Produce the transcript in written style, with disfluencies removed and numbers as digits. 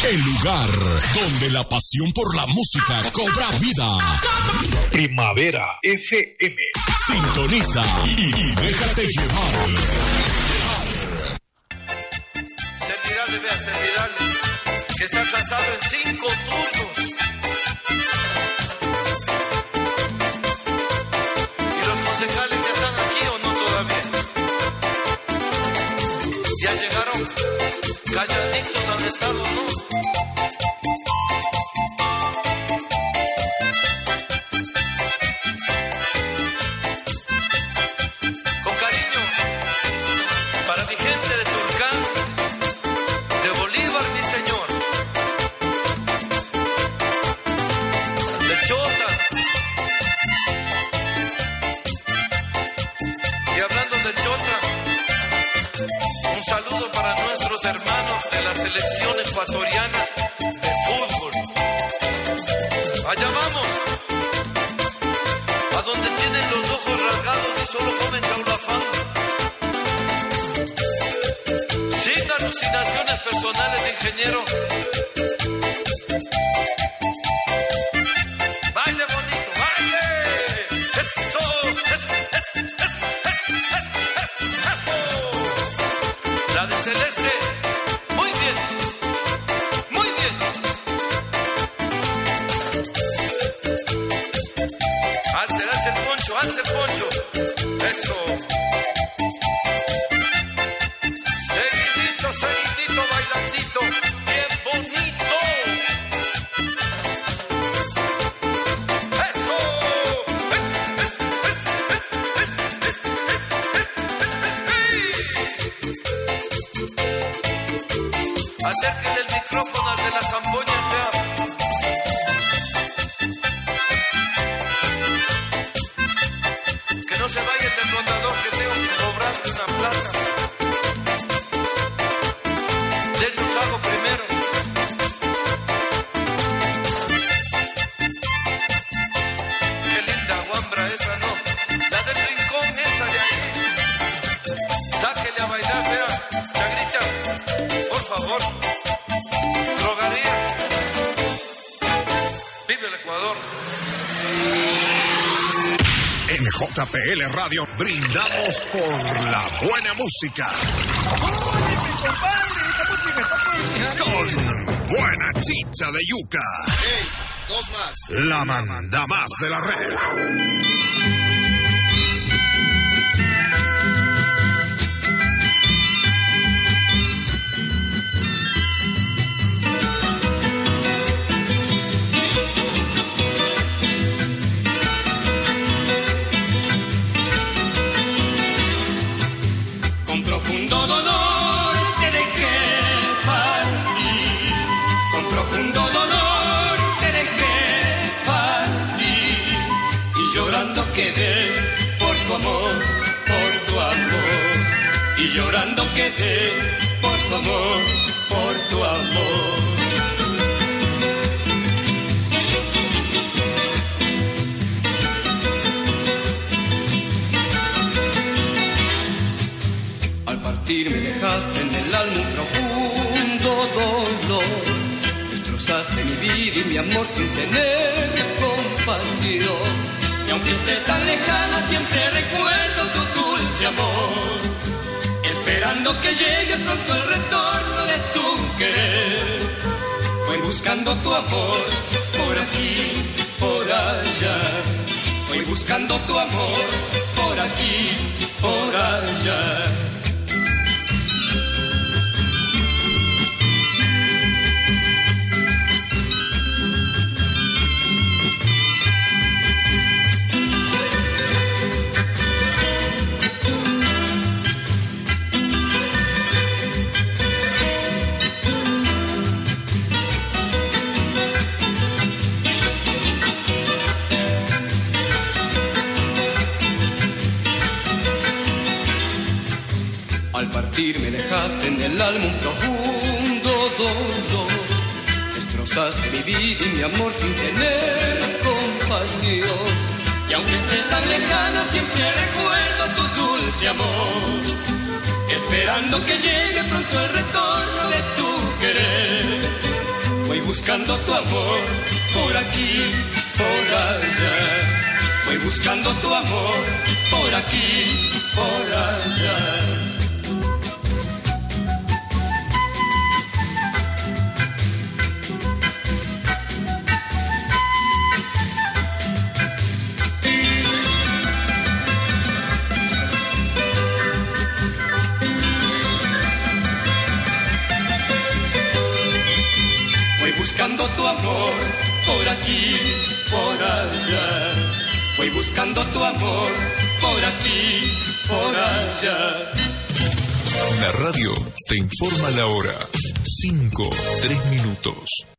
El lugar donde la pasión por la música cobra vida. Primavera FM. Sintoniza y déjate llevar. Servirale, vea, servirale, que está atrasado en 5 turnos. ¿Y los concejales ya están aquí o no todavía? Ya llegaron, calladitos han estado, ¿no? Hermanos de la selección ecuatoriana de fútbol. Allá vamos, a donde tienen los ojos rasgados y solo comen chaulafán. Sin alucinaciones personales, ingeniero. Baile bonito, baile. Eso. La de Celeste. Alza el poncho. Eso. Seguidito, seguidito, bailandito. Bien bonito. Eso. Acérquenle el micrófono al de las zampoñas, vea. No se vaya el desbordador que tengo que cobrarle una plaza. Denle un trago primero. Qué linda guambra esa, ¿no? La del rincón esa de ahí. Sáquele a bailar, vea. Chagrita, por favor. Drogaría. Vive el Ecuador. En JPL Radio brindamos por la buena música. Oye, mi compadre, esta música está por Con buena chicha de yuca. ¡Ey! 2 más. La manda más de la red. Profundo dolor te dejé partir, con profundo dolor te dejé partir, y llorando quedé por tu amor, por tu amor, y llorando quedé por tu amor, por tu amor. Me dejaste en el alma un profundo dolor, destrozaste mi vida y mi amor sin tener compasión, y aunque estés tan lejana siempre recuerdo tu dulce amor, esperando que llegue pronto el retorno de tu querer. Voy buscando tu amor por aquí, por allá, voy buscando tu amor por aquí, por allá. Me dejaste en el alma un profundo dolor, destrozaste mi vida y mi amor sin tener compasión, y aunque estés tan lejana siempre recuerdo tu dulce amor, esperando que llegue pronto el retorno de tu querer. buscando tu amor por aquí, por allá. Voy buscando tu amor por aquí, por allá. Buscando tu amor por aquí, por allá. Voy buscando tu amor por aquí, por allá. La radio te informa la hora. 5:03.